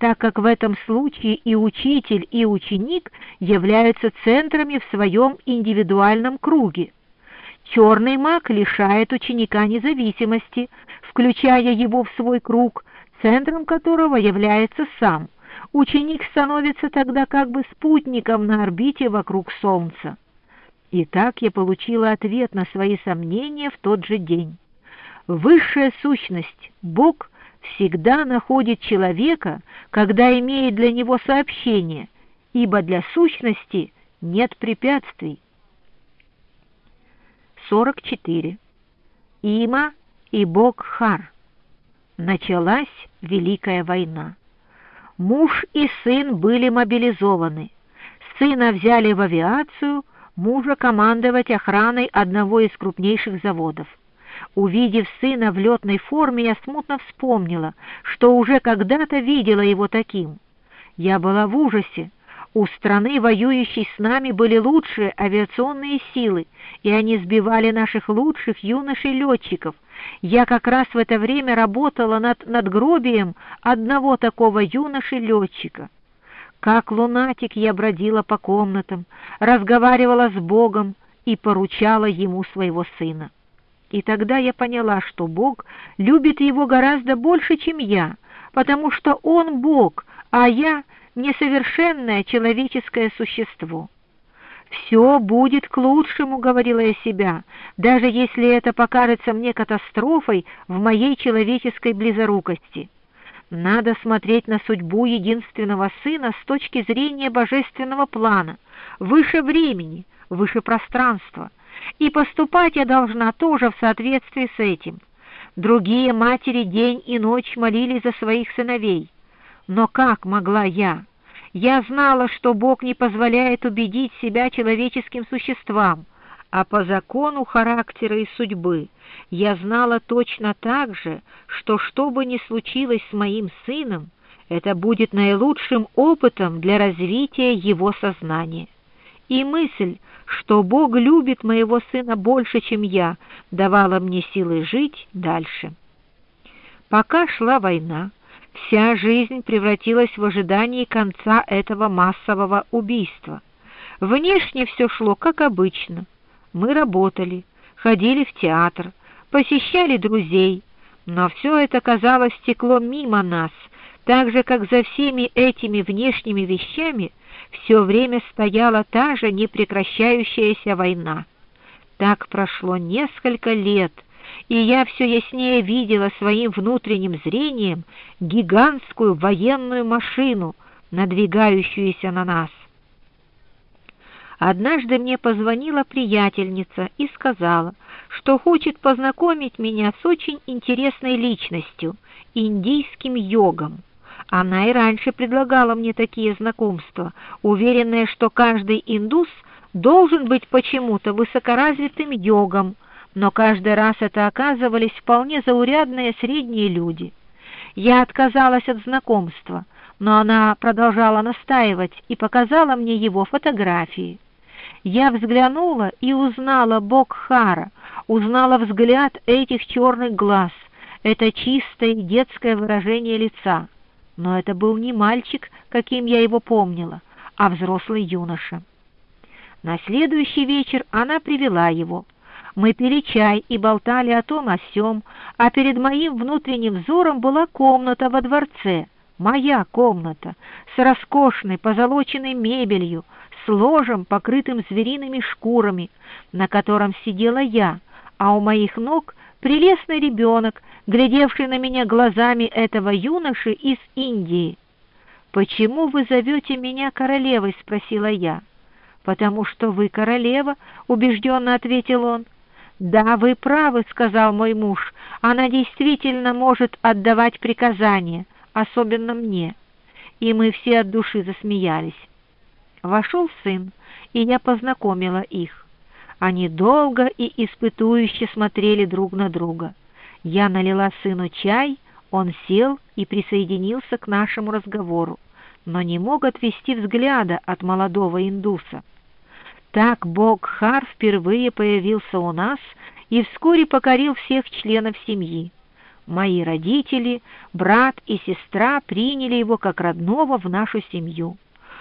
так как в этом случае и учитель, и ученик являются центрами в своем индивидуальном круге. Черный маг лишает ученика независимости, включая его в свой круг, центром которого является сам. Ученик становится тогда как бы спутником на орбите вокруг Солнца. Итак, я получила ответ на свои сомнения в тот же день. Высшая сущность, Бог, всегда находит человека, когда имеет для него сообщение, ибо для сущности нет препятствий. 44. Има и Бог Хар. Началась Великая война. Муж и сын были мобилизованы. Сына взяли в авиацию, мужа командовать охраной одного из крупнейших заводов. Увидев сына в летной форме, я смутно вспомнила, что уже когда-то видела его таким. Я была в ужасе. У страны, воюющей с нами, были лучшие авиационные силы, и они сбивали наших лучших юношей-летчиков. Я как раз в это время работала над надгробием одного такого юноши-летчика. Как лунатик я бродила по комнатам, разговаривала с Богом и поручала ему своего сына. И тогда я поняла, что Бог любит его гораздо больше, чем я, потому что он Бог, а я несовершенное человеческое существо. «Все будет к лучшему», — говорила я себе, даже если это покажется мне катастрофой в моей человеческой близорукости. Надо смотреть на судьбу единственного сына с точки зрения божественного плана, выше времени, выше пространства. И поступать я должна тоже в соответствии с этим. Другие матери день и ночь молились за своих сыновей. Но как могла я? Я знала, что Бог не позволяет убедить себя человеческим существам, а по закону характера и судьбы я знала точно так же, что бы ни случилось с моим сыном, это будет наилучшим опытом для развития его сознания. И мысль, что Бог любит моего сына больше, чем я, давала мне силы жить дальше. Пока шла война, вся жизнь превратилась в ожидании конца этого массового убийства. Внешне все шло как обычно. Мы работали, ходили в театр, посещали друзей, но все это, казалось, текло мимо нас, так же, как за всеми этими внешними вещами все время стояла та же непрекращающаяся война. Так прошло несколько лет, и я все яснее видела своим внутренним зрением гигантскую военную машину, надвигающуюся на нас. Однажды мне позвонила приятельница и сказала, что хочет познакомить меня с очень интересной личностью, индийским йогом. Она и раньше предлагала мне такие знакомства, уверенная, что каждый индус должен быть почему-то высокоразвитым йогом, но каждый раз это оказывались вполне заурядные средние люди. Я отказалась от знакомства, но она продолжала настаивать и показала мне его фотографии. Я взглянула и узнала Бог-Хара, узнала взгляд этих черных глаз, это чистое детское выражение лица. Но это был не мальчик, каким я его помнила, а взрослый юноша. На следующий вечер она привела его. Мы пили чай и болтали о том о сём, а перед моим внутренним взором была комната во дворце, моя комната, с роскошной позолоченной мебелью, с ложем, покрытым звериными шкурами, на котором сидела я, а у моих ног прелестный ребенок, глядевший на меня глазами этого юноши из Индии. «Почему вы зовете меня королевой?» — спросила я. «Потому что вы королева», — убежденно ответил он. «Да, вы правы», — сказал мой муж, — «она действительно может отдавать приказания, особенно мне». И мы все от души засмеялись. Вошел сын, и я познакомила их. Они долго и испытующе смотрели друг на друга. Я налила сыну чай, он сел и присоединился к нашему разговору, но не мог отвести взгляда от молодого индуса. Так Бог-Хар впервые появился у нас и вскоре покорил всех членов семьи. Мои родители, брат и сестра приняли его как родного в нашу семью.